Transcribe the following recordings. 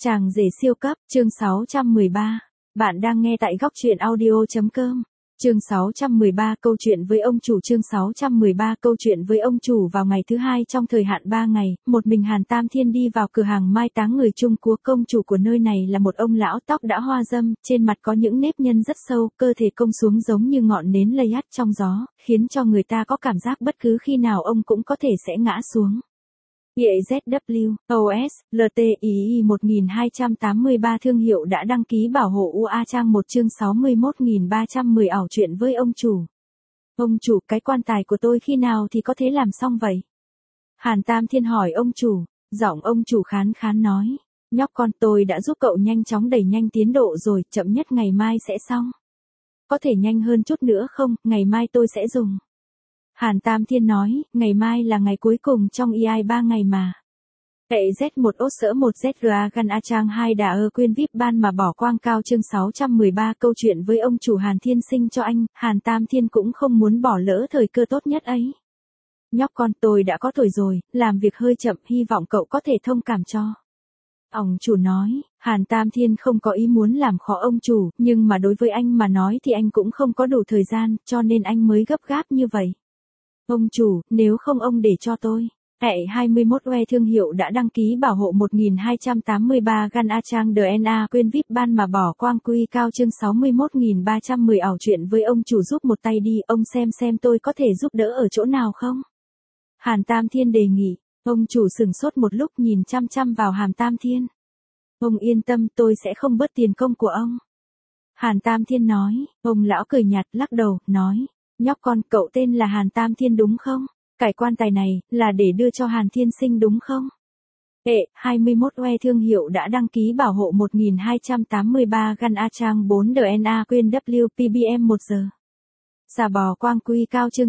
Chàng rể siêu cấp, chương 613. Bạn đang nghe tại góc truyện audio.com. Chương 613 câu chuyện với ông chủ. Chương 613 câu chuyện với ông chủ. Vào ngày thứ hai trong thời hạn 3 ngày, một mình Hàn Tam Thiên đi vào cửa hàng mai táng người Trung Quốc. Công chủ của nơi này là một ông lão tóc đã hoa râm, trên mặt có những nếp nhăn rất sâu, cơ thể cong xuống giống như ngọn nến lay hắt trong gió, khiến cho người ta có cảm giác bất cứ khi nào ông cũng có thể sẽ ngã xuống. YZW, OS, LTII 1283 thương hiệu đã đăng ký bảo hộ UA trang 1 chương 61310 ảo chuyện với ông chủ. Ông chủ, cái quan tài của tôi khi nào thì có thể làm xong vậy? Hàn Tam Thiên hỏi ông chủ, giọng ông chủ khán khán nói, nhóc con, tôi đã giúp cậu nhanh chóng đẩy nhanh tiến độ rồi, chậm nhất ngày mai sẽ xong. Có thể nhanh hơn chút nữa không, ngày mai tôi sẽ dùng. Hàn Tam Thiên nói, ngày mai là ngày cuối cùng trong EI 3 ngày mà. Hệ Z1 ốt sỡ 1 ZGA Gan A Trang 2 đã quên VIP ban mà bỏ quang cao. Chương 613 câu chuyện với ông chủ. Hàn Thiên Sinh cho anh, Hàn Tam Thiên cũng không muốn bỏ lỡ thời cơ tốt nhất ấy. Nhóc con, tôi đã có tuổi rồi, làm việc hơi chậm, hy vọng cậu có thể thông cảm cho. Ông chủ nói, Hàn Tam Thiên không có ý muốn làm khó ông chủ, nhưng mà đối với anh mà nói thì anh cũng không có đủ thời gian, cho nên anh mới gấp gáp như vậy. Ông chủ, nếu không ông để cho tôi. Hệ 21 UE thương hiệu đã đăng ký bảo hộ 1283 Gan A Trang DNA quên VIP ban mà bỏ quang quy cao. Chương 61310 ảo chuyện với ông chủ. Giúp một tay đi, ông xem tôi có thể giúp đỡ ở chỗ nào không? Hàn Tam Thiên đề nghị. Ông chủ sửng sốt một lúc, nhìn chăm chăm vào Hàn Tam Thiên. Ông yên tâm, tôi sẽ không bớt tiền công của ông. Hàn Tam Thiên nói. Ông lão cười nhạt lắc đầu, nói. Nhóc con, cậu tên là Hàn Tam Thiên đúng không? Cái quan tài này, là để đưa cho Hàn Thiên Sinh đúng không? Hệ 21 UE thương hiệu đã đăng ký bảo hộ 1283 Gan A Trang 4 DNA quên WPBM 1 giờ. Xà bò quang quy cao. Chương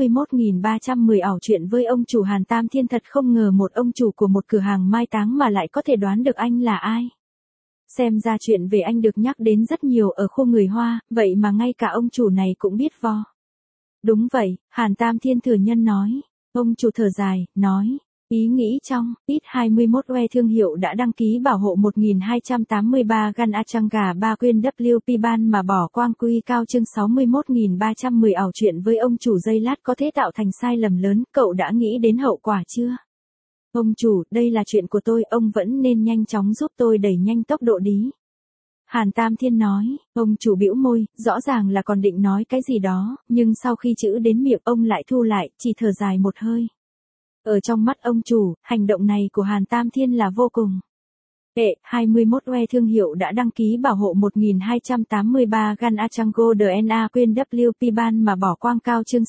61310 ảo chuyện với ông chủ. Hàn Tam Thiên thật không ngờ một ông chủ của một cửa hàng mai táng mà lại có thể đoán được anh là ai. Xem ra chuyện về anh được nhắc đến rất nhiều ở khu người Hoa, vậy mà ngay cả ông chủ này cũng biết vo. Đúng vậy, Hàn Tam Thiên thừa nhân nói. Ông chủ thở dài, nói. Ý nghĩ trong, ít 21 UE thương hiệu đã đăng ký bảo hộ 1283 Gan A Trang gà 3 quên WP ban mà bỏ quang quy cao. Chương 61310 ảo chuyện với ông chủ. Giây lát có thể tạo thành sai lầm lớn, cậu đã nghĩ đến hậu quả chưa? Ông chủ, đây là chuyện của tôi, ông vẫn nên nhanh chóng giúp tôi đẩy nhanh tốc độ đi. Hàn Tam Thiên nói. Ông chủ bĩu môi, rõ ràng là còn định nói cái gì đó, nhưng sau khi chữ đến miệng ông lại thu lại, chỉ thở dài một hơi. Ở trong mắt ông chủ, hành động này của Hàn Tam Thiên là vô cùng. Hệ 21 UE thương hiệu đã đăng ký bảo hộ 1283 Gan A Trang Go DNA quên WP ban mà bỏ quang cao. Chương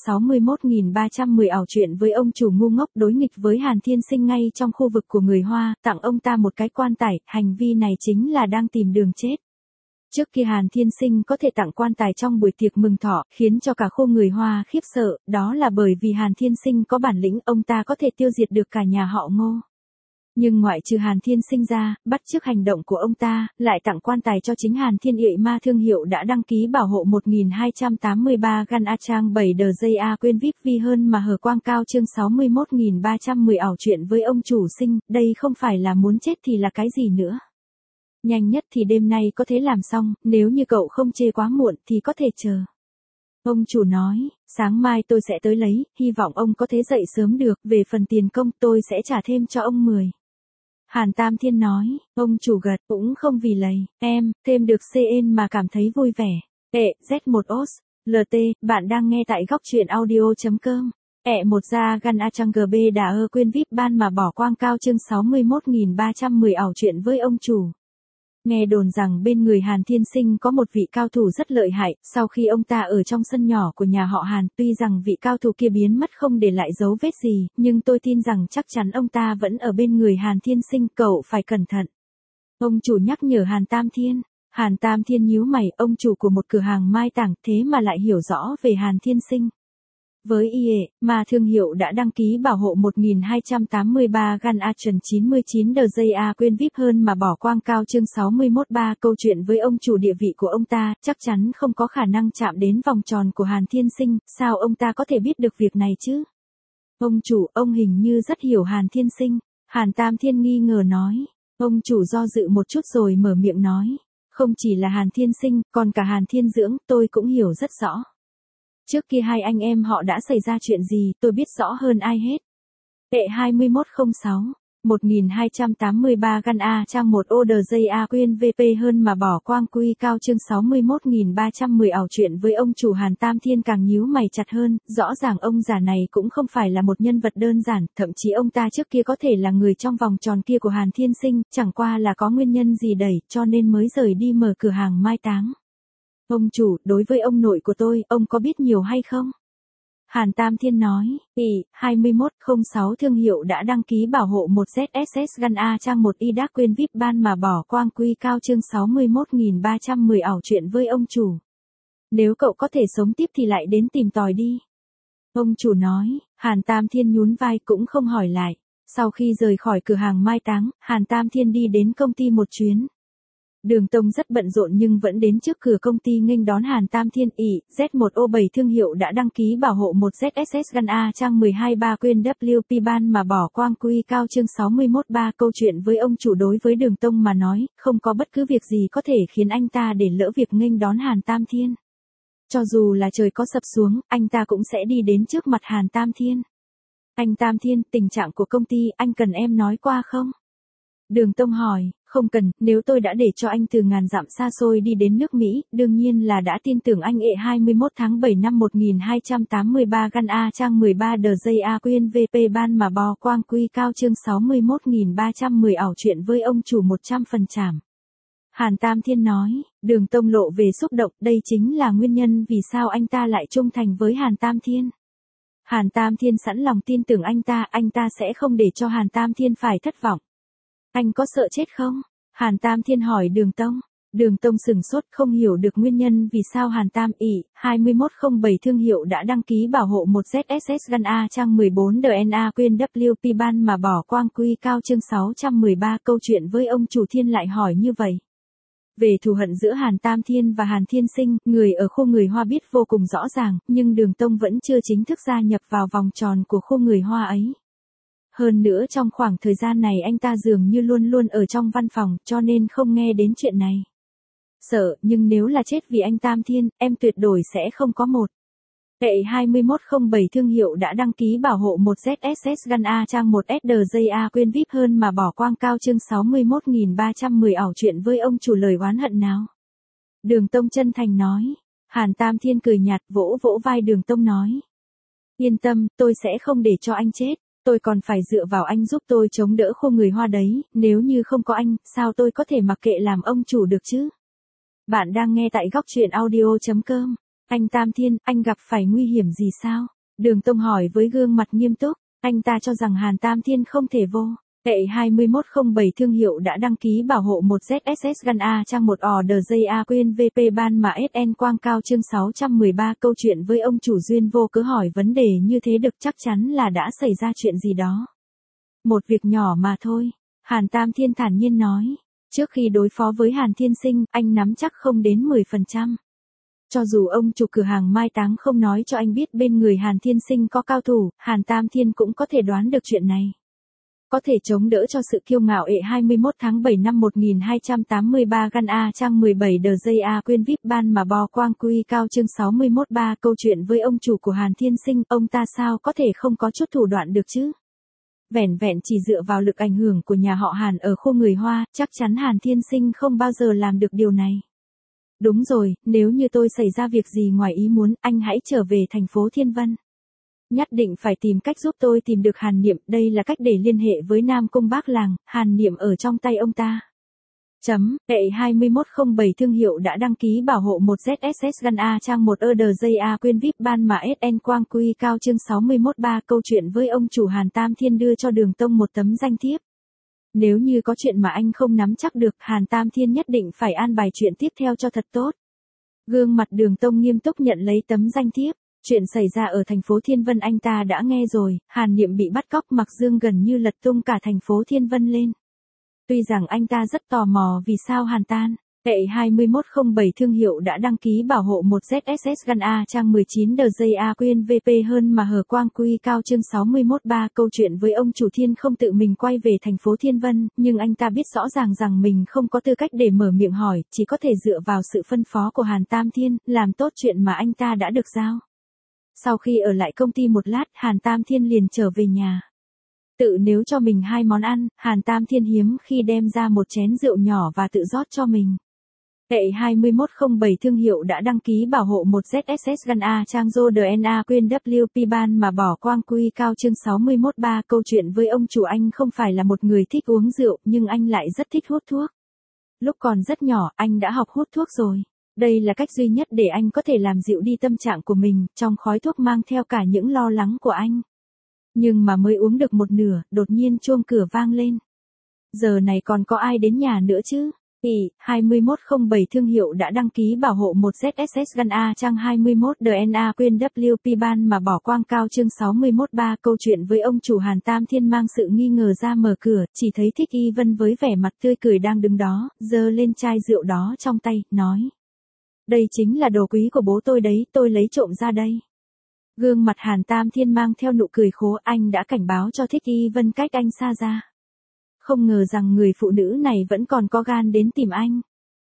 61310 ảo chuyện với ông chủ. Ngu ngốc đối nghịch với Hàn Thiên Sinh ngay trong khu vực của người Hoa, tặng ông ta một cái quan tài, hành vi này chính là đang tìm đường chết. Trước kia Hàn Thiên Sinh có thể tặng quan tài trong buổi tiệc mừng thọ, khiến cho cả khu người Hoa khiếp sợ, đó là bởi vì Hàn Thiên Sinh có bản lĩnh, ông ta có thể tiêu diệt được cả nhà họ Ngô. Nhưng ngoại trừ Hàn Thiên Sinh ra, bắt chước hành động của ông ta, lại tặng quan tài cho chính Hàn Thiên Ị Ma thương hiệu đã đăng ký bảo hộ 1283 Gan A Trang 7 đờ dây A quên VIP vi hơn mà hở quang cao. Chương 61310 ảo chuyện với ông chủ. Sinh, đây không phải là muốn chết thì là cái gì nữa. Nhanh nhất thì đêm nay có thể làm xong, nếu như cậu không chê quá muộn thì có thể chờ. Ông chủ nói, sáng mai tôi sẽ tới lấy, hy vọng ông có thể dậy sớm được, về phần tiền công tôi sẽ trả thêm cho ông 10. Hàn Tam Thiên nói, ông chủ gật, cũng không vì lấy, em, thêm được CN mà cảm thấy vui vẻ. Hệ Z1 OS, LT, bạn đang nghe tại góc truyện audio.com. Hệ 1 ra Gan A Trang GB đã quên VIP ban mà bỏ quang cao. Chương 61310 ảo chuyện với ông chủ. Nghe đồn rằng bên người Hàn Thiên Sinh có một vị cao thủ rất lợi hại, sau khi ông ta ở trong sân nhỏ của nhà họ Hàn, tuy rằng vị cao thủ kia biến mất không để lại dấu vết gì, nhưng tôi tin rằng chắc chắn ông ta vẫn ở bên người Hàn Thiên Sinh, cậu phải cẩn thận. Ông chủ nhắc nhở Hàn Tam Thiên. Hàn Tam Thiên nhíu mày, ông chủ của một cửa hàng mai táng thế mà lại hiểu rõ về Hàn Thiên Sinh. Với IE, mà thương hiệu đã đăng ký bảo hộ 1283 Gan A Trần 99 đờ dây A quên VIP hơn mà bỏ quang cao. Chương 613 câu chuyện với ông chủ. Địa vị của ông ta chắc chắn không có khả năng chạm đến vòng tròn của Hàn Thiên Sinh, sao ông ta có thể biết được việc này chứ? Ông chủ, ông hình như rất hiểu Hàn Thiên Sinh. Hàn Tam Thiên nghi ngờ nói. Ông chủ do dự một chút rồi mở miệng nói. Không chỉ là Hàn Thiên Sinh, còn cả Hàn Thiên Dưỡng, tôi cũng hiểu rất rõ. Trước kia hai anh em họ đã xảy ra chuyện gì, tôi biết rõ hơn ai hết. Tệ 2106, 1283 gan A trang 1 ODJ A quyên VP hơn mà bỏ quang quy cao chương 61310 ảo chuyện với ông chủ Hàn Tam Thiên càng nhíu mày chặt hơn, rõ ràng ông già này cũng không phải là một nhân vật đơn giản, thậm chí ông ta trước kia có thể là người trong vòng tròn kia của Hàn Thiên Sinh, chẳng qua là có nguyên nhân gì đẩy, cho nên mới rời đi mở cửa hàng mai táng. Ông chủ, đối với ông nội của tôi, ông có biết nhiều hay không? Hàn Tam Thiên nói, 2106 thương hiệu đã đăng ký bảo hộ một ZSS Gan A trang 1 y đác quyên VIP ban mà bỏ quang quy cao chương 61310 ảo chuyện với ông chủ. Nếu cậu có thể sống tiếp thì lại đến tìm tòi đi. Ông chủ nói, Hàn Tam Thiên nhún vai cũng không hỏi lại. Sau khi rời khỏi cửa hàng mai táng, Hàn Tam Thiên đi đến công ty một chuyến. Đường Tông rất bận rộn nhưng vẫn đến trước cửa công ty nghênh đón Hàn Tam Thiên. Z1O7 thương hiệu đã đăng ký bảo hộ một ZSS Gan A trang 12 quyên WP ban mà bỏ quang quy cao chương 613 câu chuyện với ông chủ đối với Đường Tông mà nói, không có bất cứ việc gì có thể khiến anh ta để lỡ việc nghênh đón Hàn Tam Thiên. Cho dù là trời có sập xuống, anh ta cũng sẽ đi đến trước mặt Hàn Tam Thiên. Anh Tam Thiên, tình trạng của công ty anh cần em nói qua không? Đường Tông hỏi, không cần, nếu tôi đã để cho anh từ ngàn dặm xa xôi đi đến nước Mỹ, đương nhiên là đã tin tưởng anh. 21 tháng 7 năm 1283 gan A trang 13 DJA quyên VP ban mà bò quang quy cao chương 61310 ảo chuyện với ông chủ 100%. Hàn Tam Thiên nói, Đường Tông lộ về xúc động, đây chính là nguyên nhân vì sao anh ta lại trung thành với Hàn Tam Thiên. Hàn Tam Thiên sẵn lòng tin tưởng anh ta sẽ không để cho Hàn Tam Thiên phải thất vọng. Anh có sợ chết không? Hàn Tam Thiên hỏi Đường Tông. Đường Tông sừng sốt không hiểu được nguyên nhân vì sao Hàn Tam 2107 thương hiệu đã đăng ký bảo hộ một ZSS Gan A trang 14 DNA quyên WP ban mà bỏ quang quy cao chương 613 câu chuyện với ông chủ Thiên lại hỏi như vậy. Về thù hận giữa Hàn Tam Thiên và Hàn Thiên Sinh, người ở khu người Hoa biết vô cùng rõ ràng, nhưng Đường Tông vẫn chưa chính thức gia nhập vào vòng tròn của khu người Hoa ấy. Hơn nữa trong khoảng thời gian này anh ta dường như luôn luôn ở trong văn phòng, cho nên không nghe đến chuyện này. Sợ, nhưng nếu là chết vì anh Tam Thiên, em tuyệt đối sẽ không có một. Tệ 2107 thương hiệu đã đăng ký bảo hộ một ZSS Gan A trang 1 SDJA quyên VIP hơn mà bỏ quang cao chương 61310 ảo chuyện với ông chủ lời oán hận nào. Đường Tông chân thành nói. Hàn Tam Thiên cười nhạt vỗ vỗ vai Đường Tông nói. Yên tâm, tôi sẽ không để cho anh chết. Tôi còn phải dựa vào anh giúp tôi chống đỡ khu người Hoa đấy, nếu như không có anh, sao tôi có thể mặc kệ làm ông chủ được chứ? Bạn đang nghe tại góc chuyện audio.com. Anh Tam Thiên, anh gặp phải nguy hiểm gì sao? Đường Tông hỏi với gương mặt nghiêm túc, anh ta cho rằng Hàn Tam Thiên không thể vô. Tệ 2107 thương hiệu đã đăng ký bảo hộ một ZSS Gan A trang 1 ODJA quyên VP ban mà SN quang cao chương 613 câu chuyện với ông chủ duyên vô cớ hỏi vấn đề như thế được chắc chắn là đã xảy ra chuyện gì đó. Một việc nhỏ mà thôi, Hàn Tam Thiên thản nhiên nói. Trước khi đối phó với Hàn Thiên Sinh, anh nắm chắc không đến 10%. Cho dù ông chủ cửa hàng mai táng không nói cho anh biết bên người Hàn Thiên Sinh có cao thủ, Hàn Tam Thiên cũng có thể đoán được chuyện này. Có thể chống đỡ cho sự kiêu ngạo 21 tháng 7 năm 1283 gan A trang 17 DJA quyên VIP ban mà bò quang quy cao chương 613 câu chuyện với ông chủ của Hàn Thiên Sinh, ông ta sao có thể không có chút thủ đoạn được chứ? Vẻn vẹn chỉ dựa vào lực ảnh hưởng của nhà họ Hàn ở khu người Hoa, chắc chắn Hàn Thiên Sinh không bao giờ làm được điều này. Đúng rồi, nếu như tôi xảy ra việc gì ngoài ý muốn, anh hãy trở về thành phố Thiên Vân. Nhất định phải tìm cách giúp tôi tìm được Hàn Niệm, đây là cách để liên hệ với Nam Cung Bác Làng, Hàn Niệm ở trong tay ông ta. Tệ 2107 thương hiệu đã đăng ký bảo hộ một ZSS Gan A trang 1 EDJA quyên VIP ban mà SN quang quy cao chương 613 câu chuyện với ông chủ Hàn Tam Thiên đưa cho Đường Tông một tấm danh thiếp. Nếu như có chuyện mà anh không nắm chắc được, Hàn Tam Thiên nhất định phải an bài chuyện tiếp theo cho thật tốt. Gương mặt Đường Tông nghiêm túc nhận lấy tấm danh thiếp. Chuyện xảy ra ở thành phố Thiên Vân anh ta đã nghe rồi, Hàn Niệm bị bắt cóc Mặc Dương gần như lật tung cả thành phố Thiên Vân lên. Tuy rằng anh ta rất tò mò vì sao Hàn Hệ 2107 thương hiệu đã đăng ký bảo hộ một ZSS Gun A trang 19 DJA Quyên VP hơn mà hở quang quy cao chương 61.3 câu chuyện với ông chủ Thiên không tự mình quay về thành phố Thiên Vân, nhưng anh ta biết rõ ràng rằng mình không có tư cách để mở miệng hỏi, chỉ có thể dựa vào sự phân phó của Hàn Tam Thiên, làm tốt chuyện mà anh ta đã được giao. Sau khi ở lại công ty một lát, Hàn Tam Thiên liền trở về nhà. Tự nấu cho mình 2 món ăn, Hàn Tam Thiên hiếm khi đem ra một chén rượu nhỏ và tự rót cho mình. Hệ 2107 thương hiệu đã đăng ký bảo hộ một ZSS Gun A trang DNA Quyên WP ban mà bỏ quang quy cao chương 61.3 câu chuyện với ông chủ anh không phải là một người thích uống rượu nhưng anh lại rất thích hút thuốc. Lúc còn rất nhỏ anh đã học hút thuốc rồi. Đây là cách duy nhất để anh có thể làm dịu đi tâm trạng của mình, trong khói thuốc mang theo cả những lo lắng của anh. Nhưng mà mới uống được một nửa, đột nhiên chuông cửa vang lên. Giờ này còn có ai đến nhà nữa chứ? 2107 thương hiệu đã đăng ký bảo hộ một ZSS Gun A trang 21 DNA Quyên WP ban mà bỏ quang cao chương 61.3 câu chuyện với ông chủ Hàn Tam Thiên mang sự nghi ngờ ra mở cửa, chỉ thấy Thích Y Vân với vẻ mặt tươi cười đang đứng đó, giơ lên chai rượu đó trong tay, nói. Đây chính là đồ quý của bố tôi đấy, tôi lấy trộm ra đây. Gương mặt Hàn Tam Thiên mang theo nụ cười khố, anh đã cảnh báo cho Thích Y Vân cách anh xa ra. Không ngờ rằng người phụ nữ này vẫn còn có gan đến tìm anh.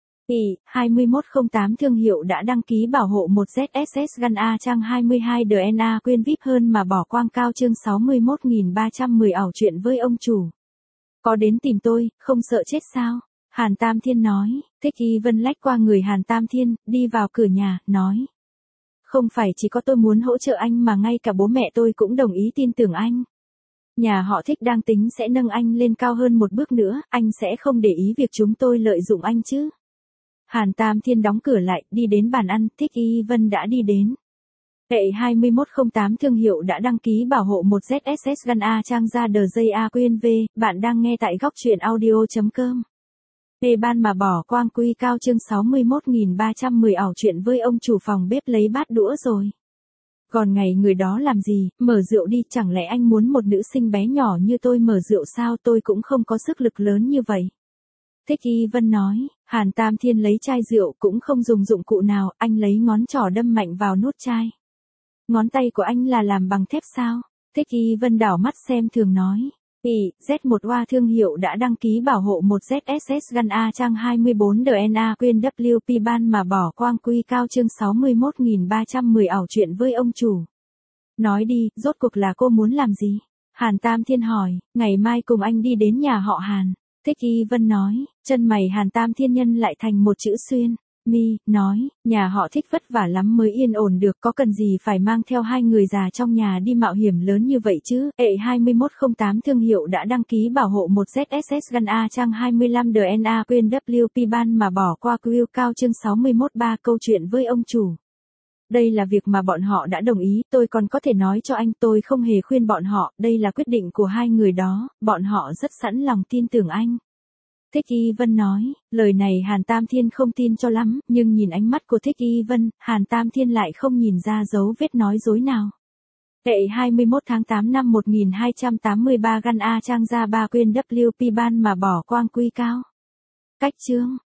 2108 thương hiệu đã đăng ký bảo hộ một ZSS Gun A trang 22 DNA Quyên VIP hơn mà bỏ quang cao chương 61.310 ảo chuyện với ông chủ. Có đến tìm tôi, không sợ chết sao? Hàn Tam Thiên nói. Thích Y Vân lách qua người Hàn Tam Thiên, đi vào cửa nhà, nói. Không phải chỉ có tôi muốn hỗ trợ anh mà ngay cả bố mẹ tôi cũng đồng ý tin tưởng anh. Nhà họ Thích đang tính sẽ nâng anh lên cao hơn một bước nữa, anh sẽ không để ý việc chúng tôi lợi dụng anh chứ. Hàn Tam Thiên đóng cửa lại, đi đến bàn ăn, Thích Y Vân đã đi đến. Hệ 2108 thương hiệu đã đăng ký bảo hộ một ZSS Gun A trang ra DJA Quyên V, bạn đang nghe tại góc truyện audio.com. Ban mà bỏ quang quy cao chương 61.310 ảo chuyện với ông chủ phòng bếp lấy bát đũa rồi. Còn ngày người đó làm gì, mở rượu đi, chẳng lẽ anh muốn một nữ sinh bé nhỏ như tôi mở rượu sao, tôi cũng không có sức lực lớn như vậy. Thích Y Vân nói, Hàn Tam Thiên lấy chai rượu cũng không dùng dụng cụ nào, anh lấy ngón trỏ đâm mạnh vào nút chai. Ngón tay của anh là làm bằng thép sao? Thích Y Vân đảo mắt xem thường nói. Z1 thương hiệu đã đăng ký bảo hộ một ZSS Gun A trang 24 DNA Quyên WP ban mà bỏ quang quy cao chương 61.310 ảo chuyện với ông chủ. Nói đi, rốt cuộc là cô muốn làm gì? Hàn Tam Thiên hỏi, ngày mai cùng anh đi đến nhà họ Hàn. Thích Y Vân nói, chân mày Hàn Tam Thiên nhân lại thành một chữ xuyên. Mi, nói, nhà họ Thích vất vả lắm mới yên ổn được, có cần gì phải mang theo 2 người già trong nhà đi mạo hiểm lớn như vậy chứ. Hệ 2108 thương hiệu đã đăng ký bảo hộ một ZSS Gun A trang 25 DNA Quyên WP ban mà bỏ qua QQ cao chương 61.3 câu chuyện với ông chủ. Đây là việc mà bọn họ đã đồng ý, tôi còn có thể nói cho anh, tôi không hề khuyên bọn họ, đây là quyết định của 2 người đó, bọn họ rất sẵn lòng tin tưởng anh. Thích Y Vân nói, lời này Hàn Tam Thiên không tin cho lắm, nhưng nhìn ánh mắt của Thích Y Vân, Hàn Tam Thiên lại không nhìn ra dấu vết nói dối nào. Hệ 21 tháng 8 năm 1283 Gun A trang ra 3 Quyên WP ban mà bỏ quang quy cao. Cách chương